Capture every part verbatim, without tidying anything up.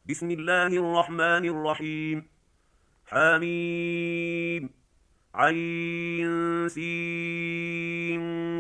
بسم الله الرحمن الرحيم. حميم. عين سين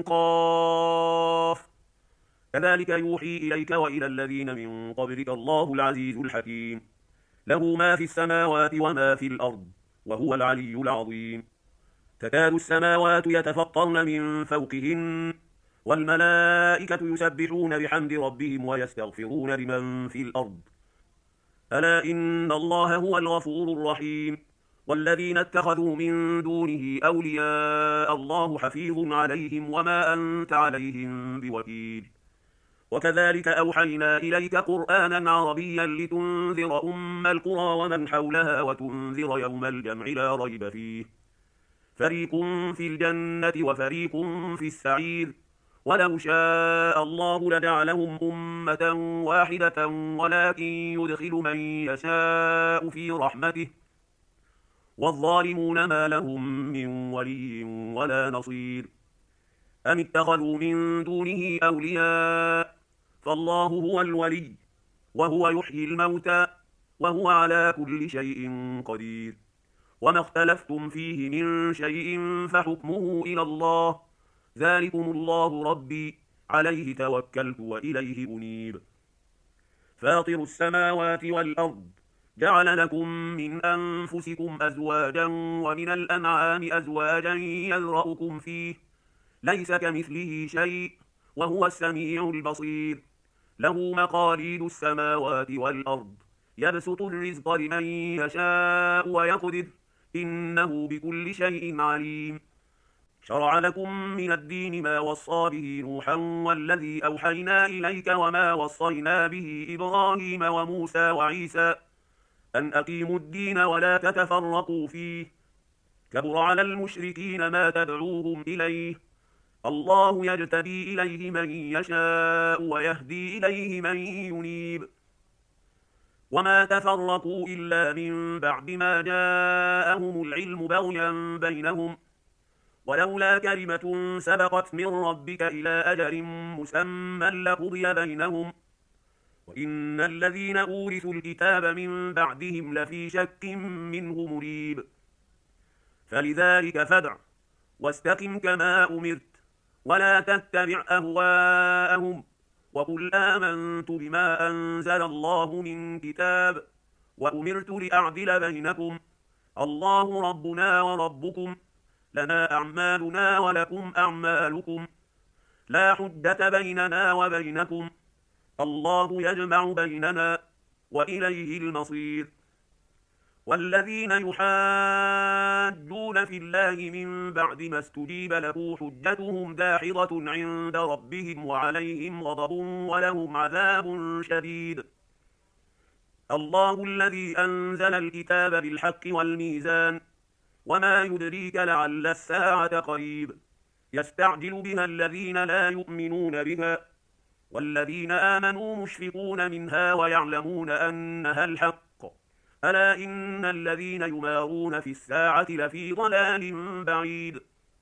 قاف. كذلك يوحي إليك وإلى الذين من قبلك الله العزيز الحكيم. له ما في السماوات وما في الأرض، وهو العلي العظيم. تكاد السماوات يتفطرن من فوقهن، والملائكة يسبحون بحمد ربهم ويستغفرون لمن في الأرض. ألا إن الله هو الغفور الرحيم. والذين اتخذوا من دونه أولياء الله حفيظ عليهم وما أنت عليهم بوكيل. وكذلك أوحينا إليك قرآنا عربيا لتنذر أم القرى ومن حولها وتنذر يوم الجمع لا ريب فيه. فريق في الجنة وفريق في السعير. ولو شاء الله لجعلهم أمة واحدة ولكن يدخل من يشاء في رحمته. والظالمون ما لهم من ولي ولا نصير. أم اتخذوا من دونه أولياء، فالله هو الولي، وهو يحيي الموتى، وهو على كل شيء قدير. وما اختلفتم فيه من شيء فحكمه إلى الله. ذلكم الله ربي، عليه توكلت وإليه أنيب. فاطر السماوات والأرض، جعل لكم من أنفسكم أزواجا ومن الأنعام أزواجا يذرأكم فيه. ليس كمثله شيء، وهو السميع البصير. له مقاليد السماوات والأرض، يبسط الرزق لمن يشاء ويقدر، إنه بكل شيء عليم. شرع لكم من الدين ما وصى به نوحا والذي أوحينا إليك وما وصينا به إبراهيم وموسى وعيسى، أن أقيموا الدين ولا تتفرقوا فيه. كبر على المشركين ما تدعوهم إليه. الله يجتبي إليه من يشاء ويهدي إليه من ينيب. وما تفرقوا إلا من بعد ما جاءهم العلم بغيا بينهم، ولولا كلمة سبقت من ربك إلى أجل مسمى لقضي بينهم، وإن الذين أورثوا الكتاب من بعدهم لفي شك منه مريب. فلذلك فادع واستقم كما أمرت، ولا تتبع أهواءهم، وقل آمنت بما أنزل الله من كتاب، وأمرت لأعدل بينكم، الله ربنا وربكم، لنا أعمالنا ولكم أعمالكم، لا حجة بيننا وبينكم، الله يجمع بيننا، وإليه المصير. والذين يحاجون في الله من بعد ما استجيب له حجتهم داحضة عند ربهم وعليهم غضب ولهم عذاب شديد. الله الذي أنزل الكتاب بالحق والميزان، وما يدريك لعل الساعة قريب. يستعجل بها الذين لا يؤمنون بها، والذين آمنوا مشفقون منها ويعلمون أنها الحق. ألا إن الذين يمارون في الساعة لفي ضلال بعيد.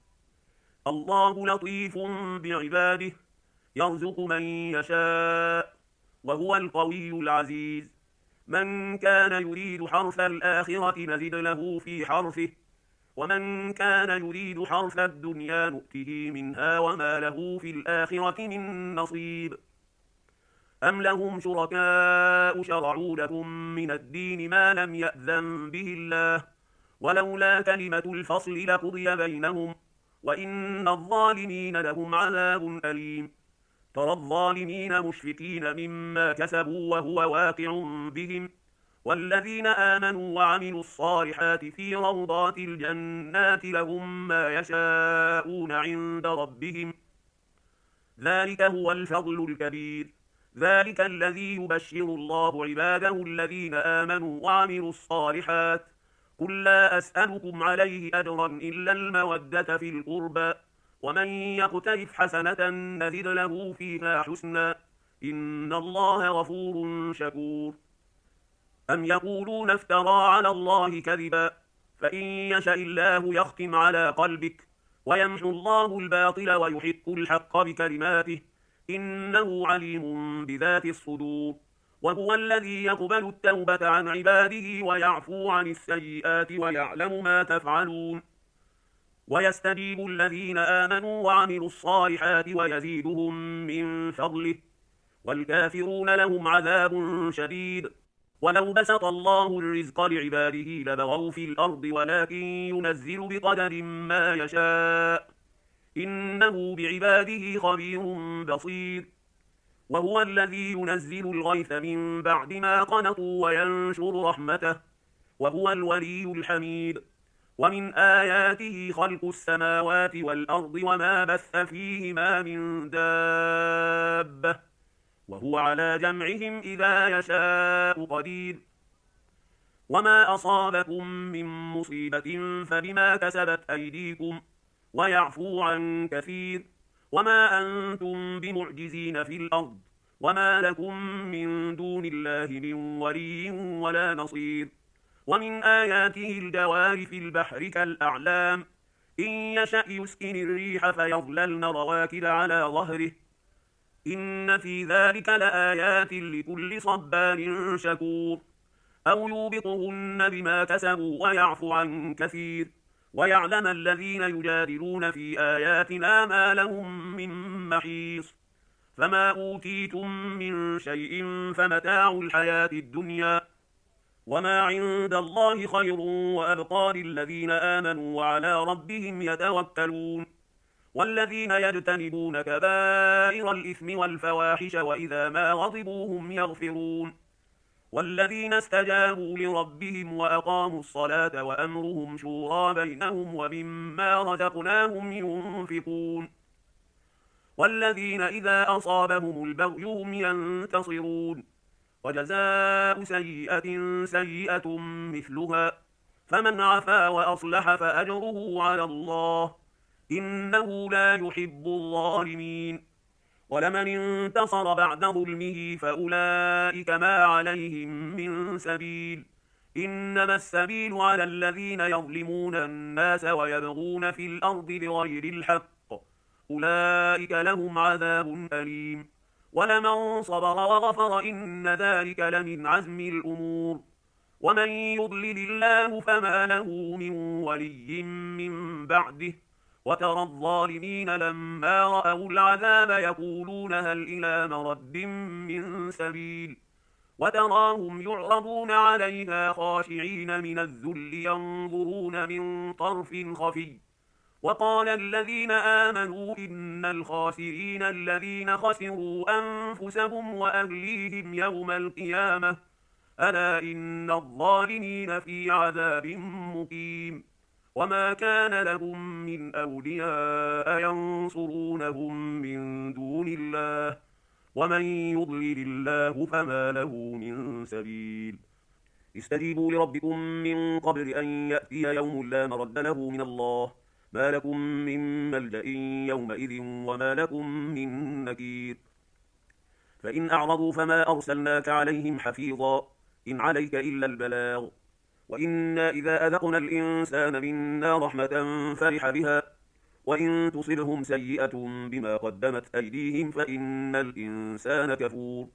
الله لطيف بعباده، يرزق من يشاء، وهو القوي العزيز. من كان يريد حرث الآخرة نزد له في حرثه، ومن كان يريد حرث الدنيا نؤته منها وما له في الآخرة من نصيب. أم لهم شركاء شرعوا لهم من الدين ما لم يأذن به الله، ولولا كلمة الفصل لقضي بينهم، وإن الظالمين لهم عذاب أليم. ترى الظالمين مشفقين مما كسبوا وهو واقع بهم، والذين آمنوا وعملوا الصالحات في روضات الجنات لهم ما يشاءون عند ربهم، ذلك هو الفضل الكبير. ذلك الذي يبشر الله عباده الذين آمنوا وعملوا الصالحات. قل لا أسألكم عليه أجرا إلا المودة في القربى، ومن يقترف حسنة نزد له فيها حسنا، إن الله غفور شكور. أم يقولون افترى على الله كذبا، فإن يشاء الله يختم على قلبك، ويمحو الله الباطل ويحق الحق بكلماته، إنه عليم بذات الصدور. وهو الذي يقبل التوبة عن عباده ويعفو عن السيئات ويعلم ما تفعلون ويستجيب الذين آمنوا وعملوا الصالحات ويزيدهم من فضله والكافرون لهم عذاب شديد. ولو بسط الله الرزق لعباده لبغوا في الأرض ولكن ينزل بقدر ما يشاء إنه بعباده خبير بصير. وهو الذي ينزل الغيث من بعد ما قنطوا وينشر رحمته وهو الولي الحميد. ومن آياته خلق السماوات والأرض وما بث فيهما من دابة وهو على جمعهم إذا يشاء قدير. وما أصابكم من مصيبة فبما كسبت أيديكم ويعفو عن كثير. وما أنتم بمعجزين في الأرض وما لكم من دون الله من ولي ولا نصير. ومن آياته الجوار في البحر كالأعلام إن يشأ يسكن الريح فيظللن رواكد على ظهره إن في ذلك لآيات لكل صبار شكور. أو يوبقهن بما كسبوا ويعفو عن كثير ويعلم الذين يجادلون في آياتنا ما لهم من محيص. فما أوتيتم من شيء فمتاع الحياة الدنيا وما عند الله خير وأبقى للذين آمنوا وعلى ربهم يتوكلون. والذين يجتنبون كبائر الإثم والفواحش وإذا ما غضبوا هم يغفرون. والذين استجابوا لربهم وأقاموا الصلاة وأمرهم شورى بينهم ومما رزقناهم ينفقون. والذين إذا أصابهم البغي هم ينتصرون. وجزاء سيئة سيئة مثلها فمن عفا وأصلح فأجره على الله إنه لا يحب الظالمين. ولمن انتصر بعد ظلمه فأولئك ما عليهم من سبيل إنما السبيل على الذين يظلمون الناس ويبغون في الأرض بغير الحق أولئك لهم عذاب أليم. ولمن صبر وغفر إن ذلك لمن عزم الأمور. ومن يضلل الله فما له من ولي من بعده وترى الظالمين لما رأوا العذاب يقولون هل إلى مرد من سبيل وتراهم يعرضون عليها خاشعين من الذل ينظرون من طرف خفي. وقال الذين آمنوا إن الخاسرين الذين خسروا أنفسهم وأهليهم يوم القيامة ألا إن الظالمين في عذاب مقيم. وما كان لهم من أولياء ينصرونهم من دون الله ومن يضلل الله فما له من سبيل. استجيبوا لربكم من قبل أن يأتي يوم لا مرد له من الله ما لكم من ملجأ يومئذ وما لكم من نكير. فإن أعرضوا فما أرسلناك عليهم حفيظا إن عليك إلا البلاغ وإنا إذا أذقنا الإنسان منا رحمة فرح بها وإن تصبهم سيئة بما قدمت أيديهم فإن الإنسان كفور.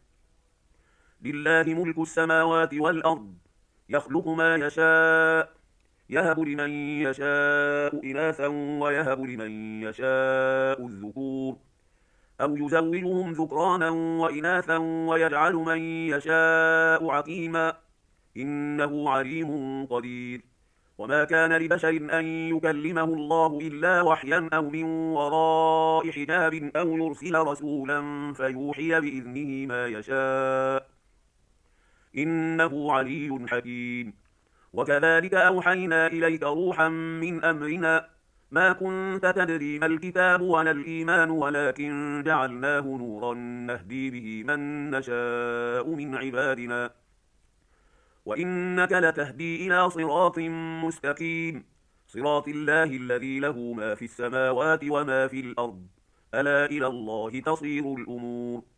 لله ملك السماوات والأرض يخلق ما يشاء يهب لمن يشاء إناثا ويهب لمن يشاء الذكور أو يزوجهم ذكرانا وإناثا ويجعل من يشاء عقيما إنه عليم قدير. وما كان لبشر أن يكلمه الله إلا وحيا أو من وراء حجاب أو يرسل رسولا فيوحي بإذنه ما يشاء إنه علي حكيم. وكذلك أوحينا إليك روحا من أمرنا ما كنت تدري ما الكتاب ولا الإيمان ولكن جعلناه نورا نهدي به من نشاء من عبادنا وإنك لتهدي إلى صراط مستقيم صراط الله الذي له ما في السماوات وما في الأرض ألا إلى الله تصير الأمور.